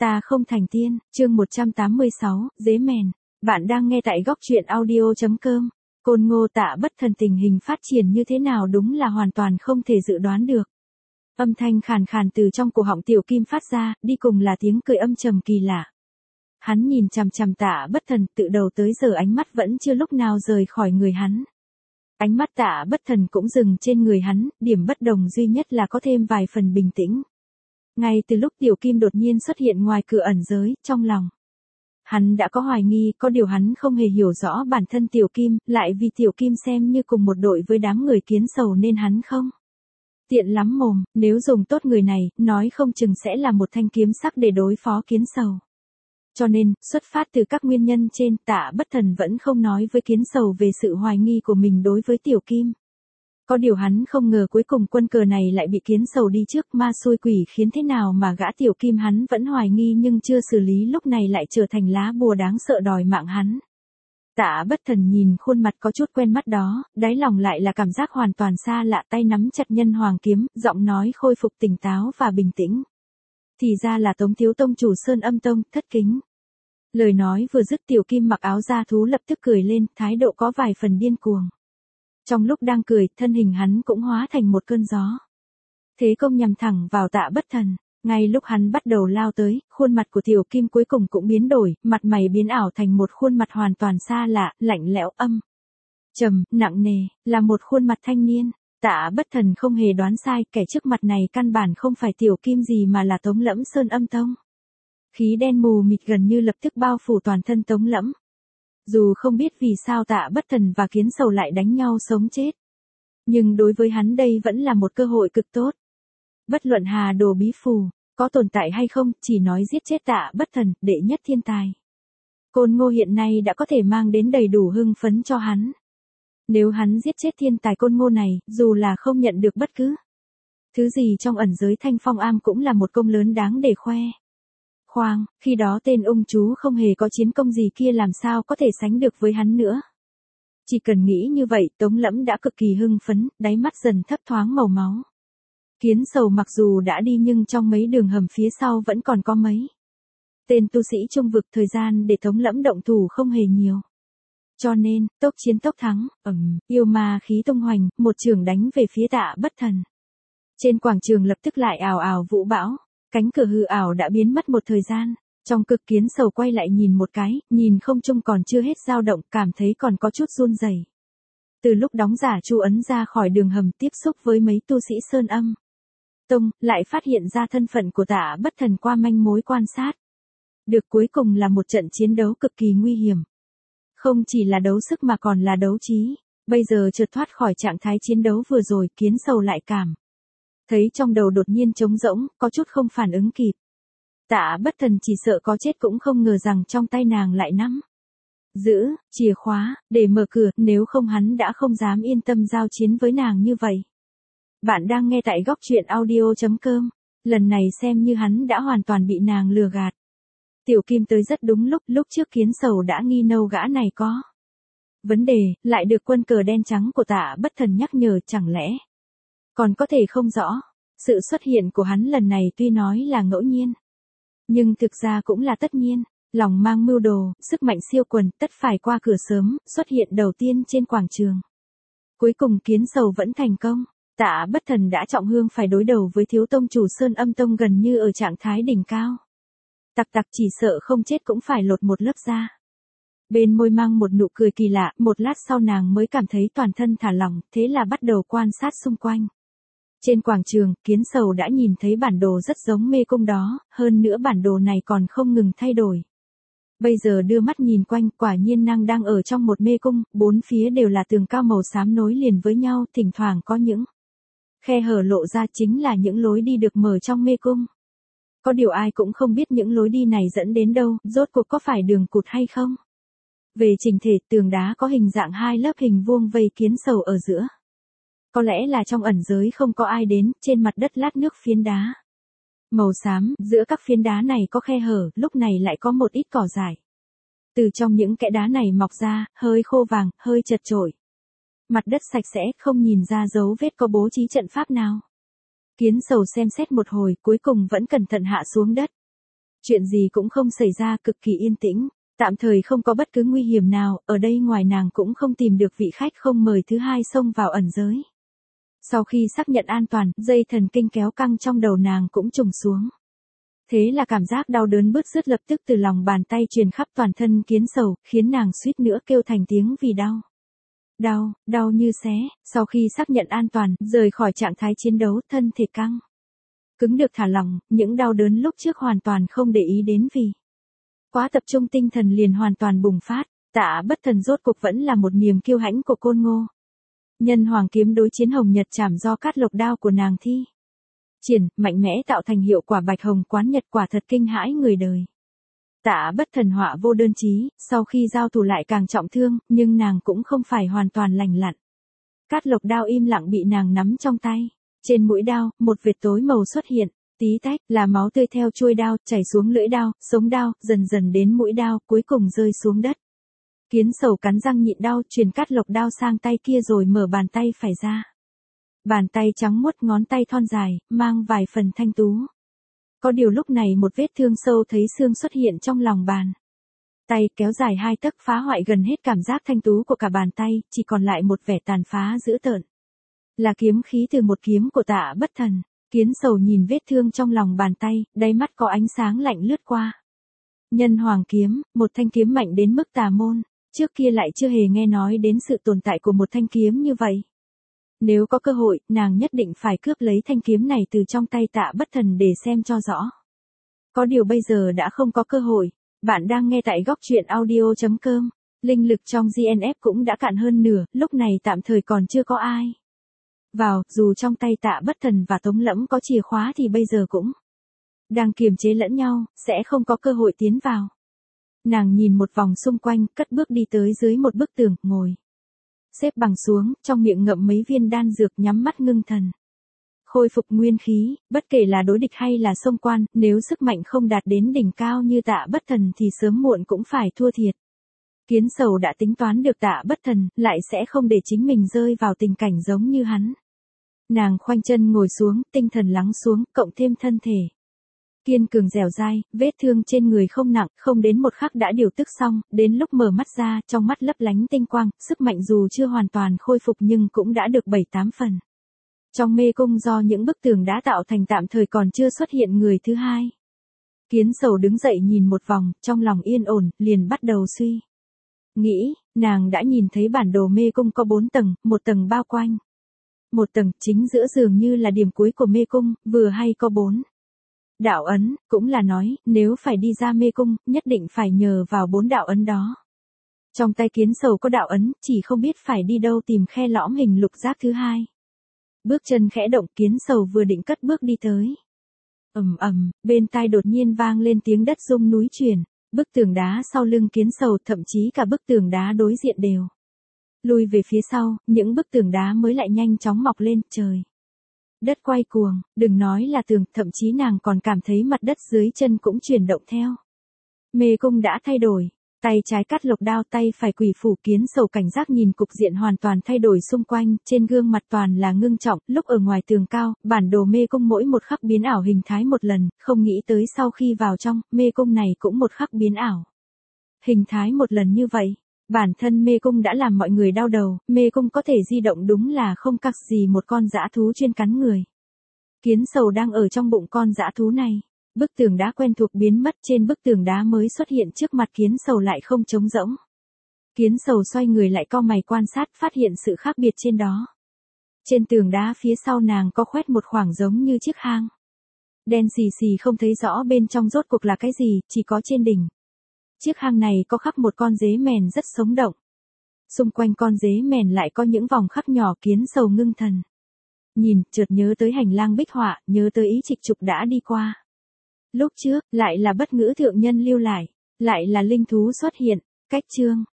Ta không thành tiên, chương 186, dế mèn. Bạn đang nghe tại góc truyện audio.com. Côn Ngô Tạ Bất Thần tình hình phát triển như thế nào đúng là hoàn toàn không thể dự đoán được. Âm thanh khàn khàn từ trong cổ họng Tiểu Kim phát ra, đi cùng là tiếng cười âm trầm kỳ lạ. Hắn nhìn chằm chằm Tạ Bất Thần, từ đầu tới giờ ánh mắt vẫn chưa lúc nào rời khỏi người hắn. Ánh mắt Tạ Bất Thần cũng dừng trên người hắn, điểm bất đồng duy nhất là có thêm vài phần bình tĩnh. Ngay từ lúc Tiểu Kim đột nhiên xuất hiện ngoài cửa ẩn giới, trong lòng hắn đã có hoài nghi, có điều hắn không hề hiểu rõ bản thân Tiểu Kim, lại vì Tiểu Kim xem như cùng một đội với đám người kiến sầu nên hắn không tiện lắm mồm, nếu dùng tốt người này, nói không chừng sẽ là một thanh kiếm sắc để đối phó kiến sầu. Cho nên, xuất phát từ các nguyên nhân trên, Tạ Bất Thần vẫn không nói với kiến sầu về sự hoài nghi của mình đối với Tiểu Kim. Có điều hắn không ngờ cuối cùng quân cờ này lại bị kiến sầu đi trước, ma xui quỷ khiến thế nào mà gã Tiểu Kim hắn vẫn hoài nghi nhưng chưa xử lý lúc này lại trở thành lá bùa đáng sợ đòi mạng hắn. Tạ Bất Thần nhìn khuôn mặt có chút quen mắt đó, đáy lòng lại là cảm giác hoàn toàn xa lạ, tay nắm chặt nhân hoàng kiếm, giọng nói khôi phục tỉnh táo và bình tĩnh. Thì ra là Tống thiếu tông chủ Sơn Âm Tông, thất kính. Lời nói vừa dứt Tiểu Kim mặc áo da thú lập tức cười lên, thái độ có vài phần điên cuồng. Trong lúc đang cười, thân hình hắn cũng hóa thành một cơn gió. Thế công nhằm thẳng vào Tạ Bất Thần. Ngay lúc hắn bắt đầu lao tới, khuôn mặt của Tiểu Kim cuối cùng cũng biến đổi, mặt mày biến ảo thành một khuôn mặt hoàn toàn xa lạ, lạnh lẽo trầm, nặng nề, là một khuôn mặt thanh niên. Tạ Bất Thần không hề đoán sai, kẻ trước mặt này căn bản không phải Tiểu Kim gì mà là Tống Lẫm Sơn Âm Tông. Khí đen mù mịt gần như lập tức bao phủ toàn thân Tống Lẫm. Dù không biết vì sao Tạ Bất Thần và kiến sầu lại đánh nhau sống chết. Nhưng đối với hắn đây vẫn là một cơ hội cực tốt. Bất luận Hà Đồ Bí Phù, có tồn tại hay không, chỉ nói giết chết Tạ Bất Thần, đệ nhất thiên tài. Côn Ngô hiện nay đã có thể mang đến đầy đủ hưng phấn cho hắn. Nếu hắn giết chết thiên tài Côn Ngô này, dù là không nhận được bất cứ thứ gì trong ẩn giới Thanh Phong Am cũng là một công lớn đáng để khoe. Khoang, khi đó tên ung chú không hề có chiến công gì kia làm sao có thể sánh được với hắn nữa. Chỉ cần nghĩ như vậy, Tống Lẫm đã cực kỳ hưng phấn, đáy mắt dần thấp thoáng màu máu. Kiến sầu mặc dù đã đi nhưng trong mấy đường hầm phía sau vẫn còn có mấy tên tu sĩ trung vực, thời gian để Tống Lẫm động thủ không hề nhiều. Cho nên, tốc chiến tốc thắng, yêu ma khí tung hoành, một trường đánh về phía Tạ Bất Thần. Trên quảng trường lập tức lại ào ào vũ bão. Cánh cửa hư ảo đã biến mất một thời gian, trong cực kiến sầu quay lại nhìn một cái, nhìn không trung còn chưa hết dao động, cảm thấy còn có chút run rẩy. Từ lúc đóng giả chu ấn ra khỏi đường hầm tiếp xúc với mấy tu sĩ Sơn Âm Tông, lại phát hiện ra thân phận của Tạ Bất Thần qua manh mối quan sát. Được cuối cùng là một trận chiến đấu cực kỳ nguy hiểm. Không chỉ là đấu sức mà còn là đấu trí, bây giờ chợt thoát khỏi trạng thái chiến đấu vừa rồi, kiến sầu lại cảm thấy trong đầu đột nhiên trống rỗng, có chút không phản ứng kịp. Tạ Bất Thần chỉ sợ có chết cũng không ngờ rằng trong tay nàng lại nắm giữ chìa khóa để mở cửa, nếu không hắn đã không dám yên tâm giao chiến với nàng như vậy. Bạn đang nghe tại góc truyện audio.com. Lần này xem như hắn đã hoàn toàn bị nàng lừa gạt. Tiểu Kim tới rất đúng lúc trước kiến sầu đã nghi nâu gã này có vấn đề, lại được quân cờ đen trắng của Tạ Bất Thần nhắc nhở, chẳng lẽ còn có thể không rõ. Sự xuất hiện của hắn lần này tuy nói là ngẫu nhiên, nhưng thực ra cũng là tất nhiên. Lòng mang mưu đồ, sức mạnh siêu quần, tất phải qua cửa sớm, xuất hiện đầu tiên trên quảng trường. Cuối cùng kiến sầu vẫn thành công. Tạ Bất Thần đã trọng hương phải đối đầu với thiếu tông chủ Sơn Âm Tông gần như ở trạng thái đỉnh cao. Tặc chỉ sợ không chết cũng phải lột một lớp da. Bên môi mang một nụ cười kỳ lạ, một lát sau nàng mới cảm thấy toàn thân thả lỏng, thế là bắt đầu quan sát xung quanh. Trên quảng trường, kiến sầu đã nhìn thấy bản đồ rất giống mê cung đó, hơn nữa bản đồ này còn không ngừng thay đổi. Bây giờ đưa mắt nhìn quanh, quả nhiên nàng đang ở trong một mê cung, bốn phía đều là tường cao màu xám nối liền với nhau, thỉnh thoảng có những khe hở lộ ra, chính là những lối đi được mở trong mê cung. Có điều ai cũng không biết những lối đi này dẫn đến đâu, rốt cuộc có phải đường cụt hay không. Về trình thể, tường đá có hình dạng hai lớp hình vuông vây kiến sầu ở giữa. Có lẽ là trong ẩn giới không có ai đến, trên mặt đất lát nước phiến đá màu xám, giữa các phiến đá này có khe hở, lúc này lại có một ít cỏ dại. Từ trong những kẽ đá này mọc ra, hơi khô vàng, hơi chật chội. Mặt đất sạch sẽ, không nhìn ra dấu vết có bố trí trận pháp nào. Kiến sầu xem xét một hồi, cuối cùng vẫn cẩn thận hạ xuống đất. Chuyện gì cũng không xảy ra, cực kỳ yên tĩnh, tạm thời không có bất cứ nguy hiểm nào, ở đây ngoài nàng cũng không tìm được vị khách không mời thứ hai xông vào ẩn giới. Sau khi xác nhận an toàn, dây thần kinh kéo căng trong đầu nàng cũng trùng xuống. Thế là cảm giác đau đớn bứt rứt lập tức từ lòng bàn tay truyền khắp toàn thân Kiến Sầu, khiến nàng suýt nữa kêu thành tiếng vì đau. Đau như xé, sau khi xác nhận an toàn, rời khỏi trạng thái chiến đấu, thân thể căng cứng được thả lỏng, những đau đớn lúc trước hoàn toàn không để ý đến vì quá tập trung tinh thần liền hoàn toàn bùng phát. Tạ Bất Thần rốt cục vẫn là một niềm kiêu hãnh của Côn Ngô. Nhân hoàng kiếm đối chiến hồng nhật chảm do Cát Lộc đao của nàng thi triển, mạnh mẽ tạo thành hiệu quả bạch hồng quán nhật, quả thật kinh hãi người đời. Tạ Bất Thần họa vô đơn chí, sau khi giao thủ lại càng trọng thương, nhưng nàng cũng không phải hoàn toàn lành lặn. Cát Lộc đao im lặng bị nàng nắm trong tay. Trên mũi đao, một vệt tối màu xuất hiện, tí tách, là máu tươi theo chuôi đao, chảy xuống lưỡi đao, sống đao, dần dần đến mũi đao, cuối cùng rơi xuống đất. Kiến Sầu cắn răng nhịn đau, truyền Cát Lộc đao sang tay kia rồi mở bàn tay phải ra. Bàn tay trắng muốt, ngón tay thon dài, mang vài phần thanh tú. Có điều lúc này một vết thương sâu thấy xương xuất hiện trong lòng bàn tay, kéo dài 2 tấc, phá hoại gần hết cảm giác thanh tú của cả bàn tay, chỉ còn lại một vẻ tàn phá dữ tợn. Là kiếm khí từ một kiếm của Tạ Bất Thần. Kiến Sầu nhìn vết thương trong lòng bàn tay, đáy mắt có ánh sáng lạnh lướt qua. Nhân hoàng kiếm, một thanh kiếm mạnh đến mức tà môn, trước kia lại chưa hề nghe nói đến sự tồn tại của một thanh kiếm như vậy. Nếu có cơ hội, nàng nhất định phải cướp lấy thanh kiếm này từ trong tay Tạ Bất Thần để xem cho rõ. Có điều bây giờ đã không có cơ hội. Bạn đang nghe tại góc truyện audio.com. Linh lực trong GNF cũng đã cạn hơn nửa, lúc này tạm thời còn chưa có ai vào, dù trong tay Tạ Bất Thần và Tống Lẫm có chìa khóa thì bây giờ cũng đang kiềm chế lẫn nhau, sẽ không có cơ hội tiến vào. Nàng nhìn một vòng xung quanh, cất bước đi tới dưới một bức tường, ngồi xếp bằng xuống, trong miệng ngậm mấy viên đan dược, nhắm mắt ngưng thần. Khôi phục nguyên khí, bất kể là đối địch hay là xông quan, nếu sức mạnh không đạt đến đỉnh cao như Tạ Bất Thần thì sớm muộn cũng phải thua thiệt. Kiến Sầu đã tính toán được Tạ Bất Thần lại sẽ không để chính mình rơi vào tình cảnh giống như hắn. Nàng khoanh chân ngồi xuống, tinh thần lắng xuống, cộng thêm thân thể kiên cường dẻo dai, vết thương trên người không nặng, không đến một khắc đã điều tức xong, đến lúc mở mắt ra, trong mắt lấp lánh tinh quang, sức mạnh dù chưa hoàn toàn khôi phục nhưng cũng đã được 7-8 phần. Trong mê cung do những bức tường đã tạo thành tạm thời còn chưa xuất hiện người thứ hai. Kiến Sầu đứng dậy nhìn một vòng, trong lòng yên ổn, liền bắt đầu suy nghĩ, nàng đã nhìn thấy bản đồ mê cung có 4 tầng, một tầng bao quanh. Một tầng chính giữa dường như là điểm cuối của mê cung, vừa hay có 4 đạo ấn, cũng là nói, nếu phải đi ra mê cung, nhất định phải nhờ vào 4 đạo ấn đó. Trong tay Kiến Sầu có đạo ấn, chỉ không biết phải đi đâu tìm khe lõm hình lục giác thứ hai. Bước chân khẽ động, Kiến Sầu vừa định cất bước đi tới. Bên tai đột nhiên vang lên tiếng đất rung núi chuyển. Bức tường đá sau lưng Kiến Sầu, thậm chí cả bức tường đá đối diện đều lùi về phía sau, những bức tường đá mới lại nhanh chóng mọc lên, trời đất quay cuồng, đừng nói là tường, thậm chí nàng còn cảm thấy mặt đất dưới chân cũng chuyển động theo. Mê cung đã thay đổi, tay trái Cát Lộc đao, tay phải Quỷ Phủ. Kiến Sầu cảnh giác nhìn cục diện hoàn toàn thay đổi xung quanh, trên gương mặt toàn là ngưng trọng, lúc ở ngoài tường cao, bản đồ mê cung mỗi một khắc biến ảo hình thái một lần, không nghĩ tới sau khi vào trong, mê cung này cũng một khắc biến ảo hình thái một lần như vậy. Bản thân mê cung đã làm mọi người đau đầu, mê cung có thể di động đúng là không khác gì một con dã thú chuyên cắn người. Kiến Sầu đang ở trong bụng con dã thú này. Bức tường đá quen thuộc biến mất, trên bức tường đá mới xuất hiện trước mặt Kiến Sầu lại không trống rỗng. Kiến Sầu xoay người lại cau mày quan sát, phát hiện sự khác biệt trên đó. Trên tường đá phía sau nàng có khoét một khoảng giống như chiếc hang. Đen xì xì không thấy rõ bên trong rốt cuộc là cái gì, chỉ có trên đỉnh chiếc hang này có khắc một con dế mèn rất sống động. Xung quanh con dế mèn lại có những vòng khắc nhỏ. Kiến Sầu ngưng thần nhìn, chợt nhớ tới hành lang bích họa, nhớ tới ý Trịch Trục đã đi qua. Lúc trước, lại là Bất Ngữ thượng nhân lưu lại, lại là linh thú xuất hiện. Cách chương